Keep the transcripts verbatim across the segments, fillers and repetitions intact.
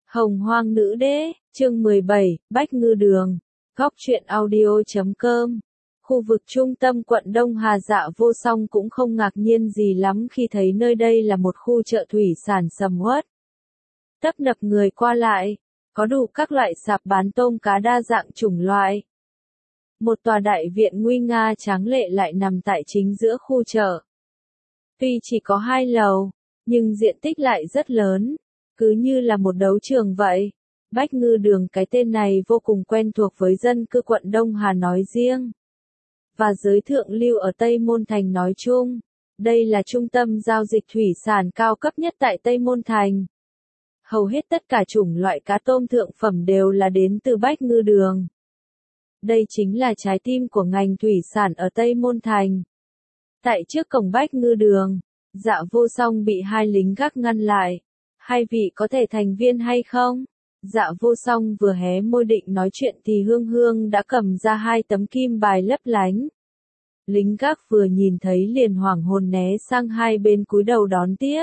Hồng Hoang Nữ Đế, chương mười bảy, Bách Ngư Đường, góc truyện audio chấm com. Khu vực trung tâm quận Đông Hà Dạ Vô Song cũng không ngạc nhiên gì lắm khi thấy nơi đây là một khu chợ thủy sản sầm uất. Tấp nập người qua lại, có đủ các loại sạp bán tôm cá đa dạng chủng loại. Một tòa đại viện nguy nga tráng lệ lại nằm tại chính giữa khu chợ. Tuy chỉ có hai lầu, nhưng diện tích lại rất lớn, cứ như là một đấu trường vậy. Bách Ngư Đường, cái tên này vô cùng quen thuộc với dân cư quận Đông Hà nói riêng, và giới thượng lưu ở Tây Môn Thành nói chung. Đây là trung tâm giao dịch thủy sản cao cấp nhất tại Tây Môn Thành. Hầu hết tất cả chủng loại cá tôm thượng phẩm đều là đến từ Bách Ngư Đường. Đây chính là trái tim của ngành thủy sản ở Tây Môn Thành. Tại trước cổng Bách Ngư Đường, Dạ Vô Song bị hai lính gác ngăn lại. Hai vị có thể thành viên hay không? Dạ Vô Song vừa hé môi định nói chuyện thì Hương Hương đã cầm ra hai tấm kim bài lấp lánh. Lính gác vừa nhìn thấy liền hoảng hồn né sang hai bên cúi đầu đón tiếp.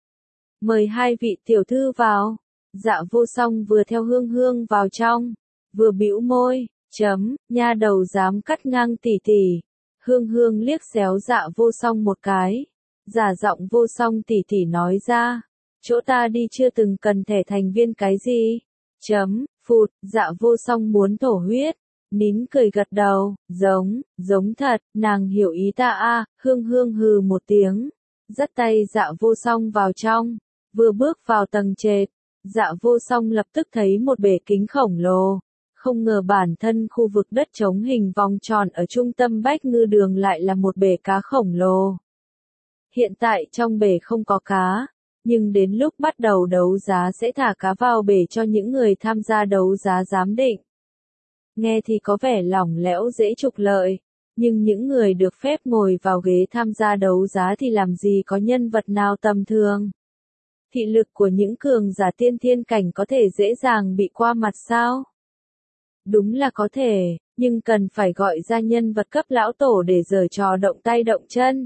Mời hai vị tiểu thư vào. Dạ Vô Song vừa theo Hương Hương vào trong, vừa bĩu môi, chấm, nha đầu dám cắt ngang tỷ tỷ. Hương Hương liếc xéo Dạ Vô Song một cái. Giả giọng Vô Song tỷ tỷ nói ra, chỗ ta đi chưa từng cần thẻ thành viên cái gì. Chấm, phụt, Dạ Vô Song muốn thổ huyết. Nín cười gật đầu, giống, giống thật, nàng hiểu ý ta a. Hương Hương hừ một tiếng, dắt tay Dạ Vô Song vào trong. Vừa bước vào tầng trệt, Dạ Vô Song lập tức thấy một bể kính khổng lồ. Không ngờ bản thân khu vực đất trống hình vòng tròn ở trung tâm Bách Ngư Đường lại là một bể cá khổng lồ. Hiện tại trong bể không có cá, nhưng đến lúc bắt đầu đấu giá sẽ thả cá vào bể cho những người tham gia đấu giá giám định. Nghe thì có vẻ lỏng lẻo dễ trục lợi, nhưng những người được phép ngồi vào ghế tham gia đấu giá thì làm gì có nhân vật nào tầm thường. Thị lực của những cường giả tiên thiên cảnh có thể dễ dàng bị qua mặt sao? Đúng là có thể, nhưng cần phải gọi ra nhân vật cấp lão tổ để giở trò động tay động chân.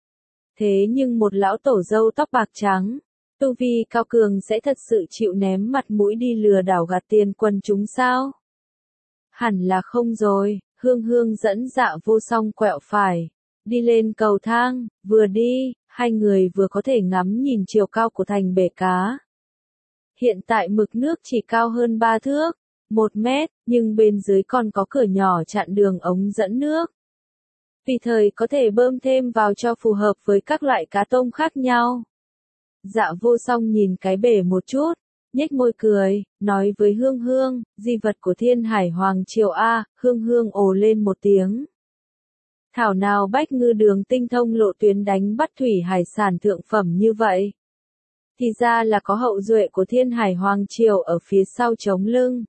Thế nhưng một lão tổ râu tóc bạc trắng, tu vi cao cường sẽ thật sự chịu ném mặt mũi đi lừa đảo gạt tiền quần chúng sao? Hẳn là không rồi. Hương Hương dẫn Dạ Vô Song quẹo phải, đi lên cầu thang. Vừa đi, hai người vừa có thể ngắm nhìn chiều cao của thành bể cá. Hiện tại mực nước chỉ cao hơn ba thước, một mét, nhưng bên dưới còn có cửa nhỏ chặn đường ống dẫn nước. Vì thời có thể bơm thêm vào cho phù hợp với các loại cá tôm khác nhau. Dạ Vô Song nhìn cái bể một chút, nhếch môi cười, nói với Hương Hương, di vật của Thiên Hải Hoàng Triều a. Hương Hương ồ lên một tiếng. Thảo nào Bách Ngư Đường tinh thông lộ tuyến đánh bắt thủy hải sản thượng phẩm như vậy. Thì ra là có hậu duệ của Thiên Hải Hoàng Triều ở phía sau chống lưng.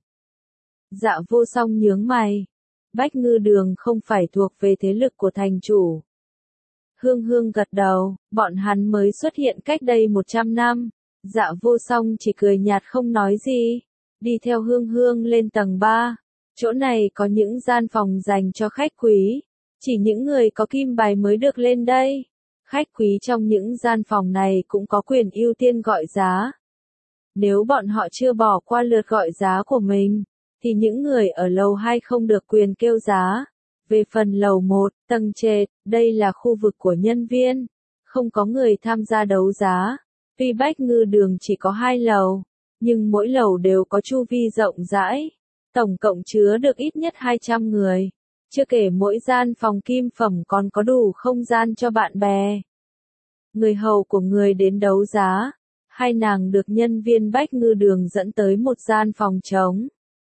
Dạ Vô Song nhướng mày. Bách Ngư Đường không phải thuộc về thế lực của thành chủ. Hương Hương gật đầu, bọn hắn mới xuất hiện cách đây một trăm năm. Dạ Vô Song chỉ cười nhạt không nói gì. Đi theo Hương Hương lên tầng ba. Chỗ này có những gian phòng dành cho khách quý. Chỉ những người có kim bài mới được lên đây. Khách quý trong những gian phòng này cũng có quyền ưu tiên gọi giá. Nếu bọn họ chưa bỏ qua lượt gọi giá của mình, thì những người ở lầu hai không được quyền kêu giá. Về phần lầu một, tầng trệt, đây là khu vực của nhân viên. Không có người tham gia đấu giá. Tuy Bách Ngư Đường chỉ có hai lầu, nhưng mỗi lầu đều có chu vi rộng rãi. Tổng cộng chứa được ít nhất hai trăm người. Chưa kể mỗi gian phòng kim phẩm còn có đủ không gian cho bạn bè. Người hầu của người đến đấu giá, hai nàng được nhân viên Bách Ngư Đường dẫn tới một gian phòng trống.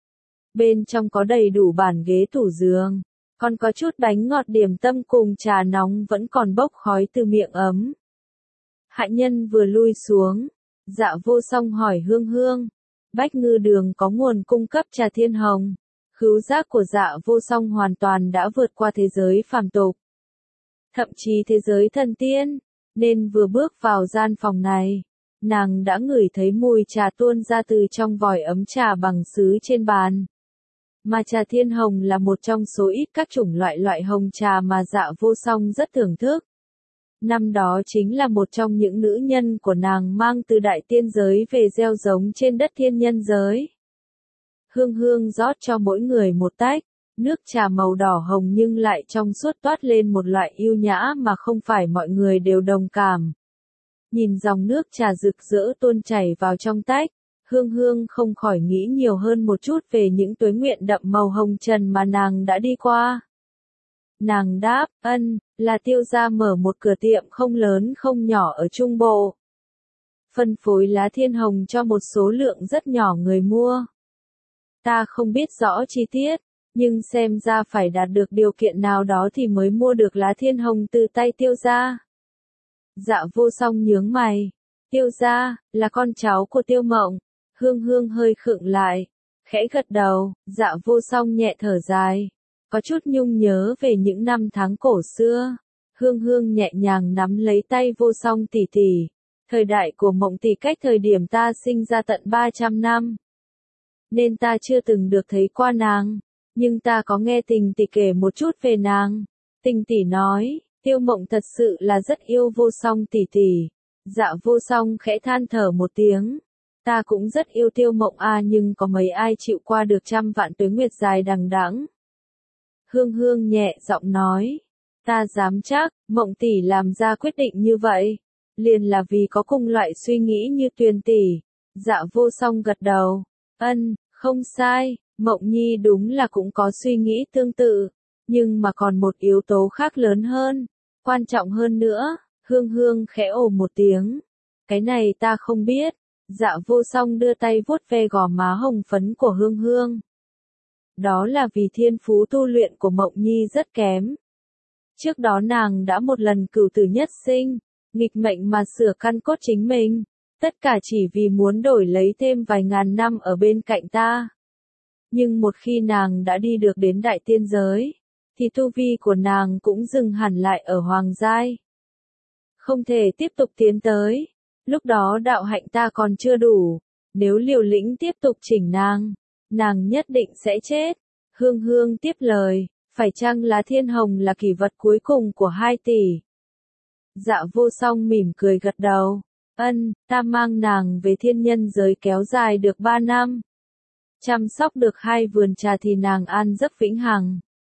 Bên trong có đầy đủ bàn ghế tủ giường, còn có chút bánh ngọt điểm tâm cùng trà nóng vẫn còn bốc khói từ miệng ấm. Hạ nhân vừa lui xuống, Dạ Vô Song hỏi Hương Hương, Bách Ngư Đường có nguồn cung cấp trà thiên hồng. Khứu giác của Dạ Vô Song hoàn toàn đã vượt qua thế giới phàm tục, thậm chí thế giới thần tiên, nên vừa bước vào gian phòng này, nàng đã ngửi thấy mùi trà tuôn ra từ trong vòi ấm trà bằng sứ trên bàn. Mà trà thiên hồng là một trong số ít các chủng loại loại hồng trà mà Dạ Vô Song rất thưởng thức. Năm đó chính là một trong những nữ nhân của nàng mang từ đại tiên giới về gieo giống trên đất thiên nhân giới. Hương Hương rót cho mỗi người một tách, nước trà màu đỏ hồng nhưng lại trong suốt toát lên một loại yêu nhã mà không phải mọi người đều đồng cảm. Nhìn dòng nước trà rực rỡ tuôn chảy vào trong tách, Hương Hương không khỏi nghĩ nhiều hơn một chút về những tuế nguyện đậm màu hồng trần mà nàng đã đi qua. Nàng đáp, ân, là Tiêu gia mở một cửa tiệm không lớn không nhỏ ở Trung Bộ. Phân phối lá thiên hồng cho một số lượng rất nhỏ người mua. Ta không biết rõ chi tiết, nhưng xem ra phải đạt được điều kiện nào đó thì mới mua được lá thiên hồng từ tay Tiêu gia. Dạ Vô Song nhướng mày. Tiêu gia, là con cháu của Tiêu Mộng. Hương Hương hơi khựng lại, khẽ gật đầu, Dạ Vô Song nhẹ thở dài. Có chút nhung nhớ về những năm tháng cổ xưa. Hương Hương nhẹ nhàng nắm lấy tay Vô Song tỷ tỷ. Thời đại của Mộng tỷ cách thời điểm ta sinh ra tận ba trăm năm. Nên ta chưa từng được thấy qua nàng. Nhưng ta có nghe Tình tỷ kể một chút về nàng. Tình tỷ nói, Tiêu Mộng thật sự là rất yêu Vô Song tỷ tỷ. Dạ Vô Song khẽ than thở một tiếng. Ta cũng rất yêu Tiêu Mộng à, nhưng có mấy ai chịu qua được trăm vạn tuế nguyệt dài đằng đẵng. Hương Hương nhẹ giọng nói, ta dám chắc, Mộng tỷ làm ra quyết định như vậy, liền là vì có cùng loại suy nghĩ như Tuyền tỷ. Dạ Vô Song gật đầu, ân, không sai, Mộng Nhi đúng là cũng có suy nghĩ tương tự, nhưng mà còn một yếu tố khác lớn hơn, quan trọng hơn nữa. Hương Hương khẽ ồ một tiếng, cái này ta không biết. Dạ Vô Song đưa tay vuốt ve gò má hồng phấn của Hương Hương. Đó là vì thiên phú tu luyện của Mộng Nhi rất kém. Trước đó nàng đã một lần cửu tử nhất sinh, nghịch mệnh mà sửa căn cốt chính mình, tất cả chỉ vì muốn đổi lấy thêm vài ngàn năm ở bên cạnh ta. Nhưng một khi nàng đã đi được đến đại tiên giới, thì tu vi của nàng cũng dừng hẳn lại ở hoàng giai. Không thể tiếp tục tiến tới, lúc đó đạo hạnh ta còn chưa đủ, nếu liều lĩnh tiếp tục chỉnh nàng, nàng nhất định sẽ chết. Hương Hương tiếp lời, phải chăng lá thiên hồng là kỷ vật cuối cùng của hai tỷ? Dạ Vô Song mỉm cười gật đầu, ân, ta mang nàng về thiên nhân giới kéo dài được ba năm. Chăm sóc được hai vườn trà thì nàng an giấc vĩnh hằng.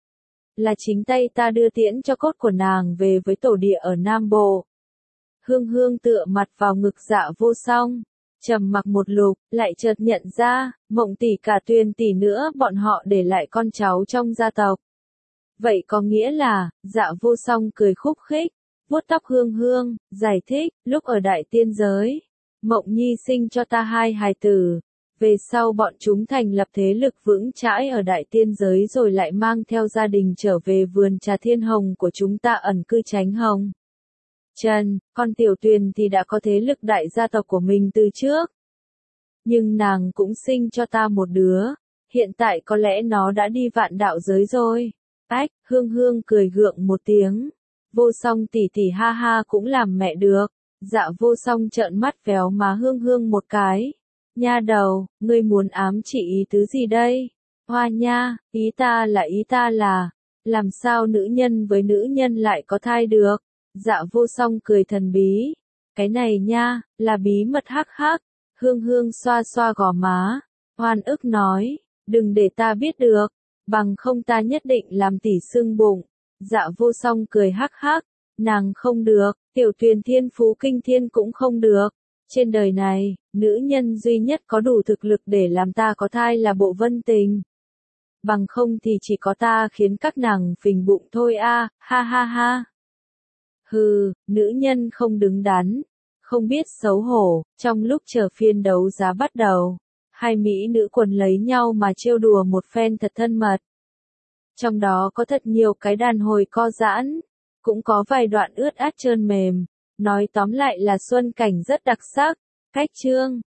Là chính tay ta đưa tiễn cho cốt của nàng về với tổ địa ở Nam Bộ. Hương Hương tựa mặt vào ngực Dạ Vô Song, trầm mặc một lục, lại chợt nhận ra, Mộng tỷ cả Tuyền tỷ nữa bọn họ để lại con cháu trong gia tộc. Vậy có nghĩa là, Dạ Vô Song cười khúc khích, vuốt tóc Hương Hương, giải thích, lúc ở đại tiên giới, Mộng Nhi sinh cho ta hai hài tử. Về sau bọn chúng thành lập thế lực vững chãi ở đại tiên giới rồi lại mang theo gia đình trở về vườn trà thiên hồng của chúng ta ẩn cư Chánh Hồng. Trần, con Tiểu Tuyền thì đã có thế lực đại gia tộc của mình từ trước. Nhưng nàng cũng sinh cho ta một đứa, hiện tại có lẽ nó đã đi vạn đạo giới rồi. Ách, Hương Hương cười gượng một tiếng. Vô Song tỷ tỷ ha ha cũng làm mẹ được. Dạ Vô Song trợn mắt véo má Hương Hương một cái. Nha đầu, ngươi muốn ám chỉ ý tứ gì đây? Hoa nha, ý ta là ý ta là, làm sao nữ nhân với nữ nhân lại có thai được? Dạ Vô Song cười thần bí. Cái này nha, là bí mật hắc hắc. Hương Hương xoa xoa gò má. Hoan ức nói, đừng để ta biết được, bằng không ta nhất định làm tỷ sưng bụng. Dạ Vô Song cười hắc hắc. Nàng không được, Tiểu Tuyền thiên phú kinh thiên cũng không được. Trên đời này, nữ nhân duy nhất có đủ thực lực để làm ta có thai là Bộ Vân Tình. Bằng không thì chỉ có ta khiến các nàng phình bụng thôi a, ha ha ha. Hừ, nữ nhân không đứng đắn, không biết xấu hổ. Trong lúc chờ phiên đấu giá bắt đầu, hai mỹ nữ quần lấy nhau mà trêu đùa một phen thật thân mật. Trong đó có thật nhiều cái đàn hồi co giãn, cũng có vài đoạn ướt át trơn mềm. Nói tóm lại là xuân cảnh rất đặc sắc. Cách chương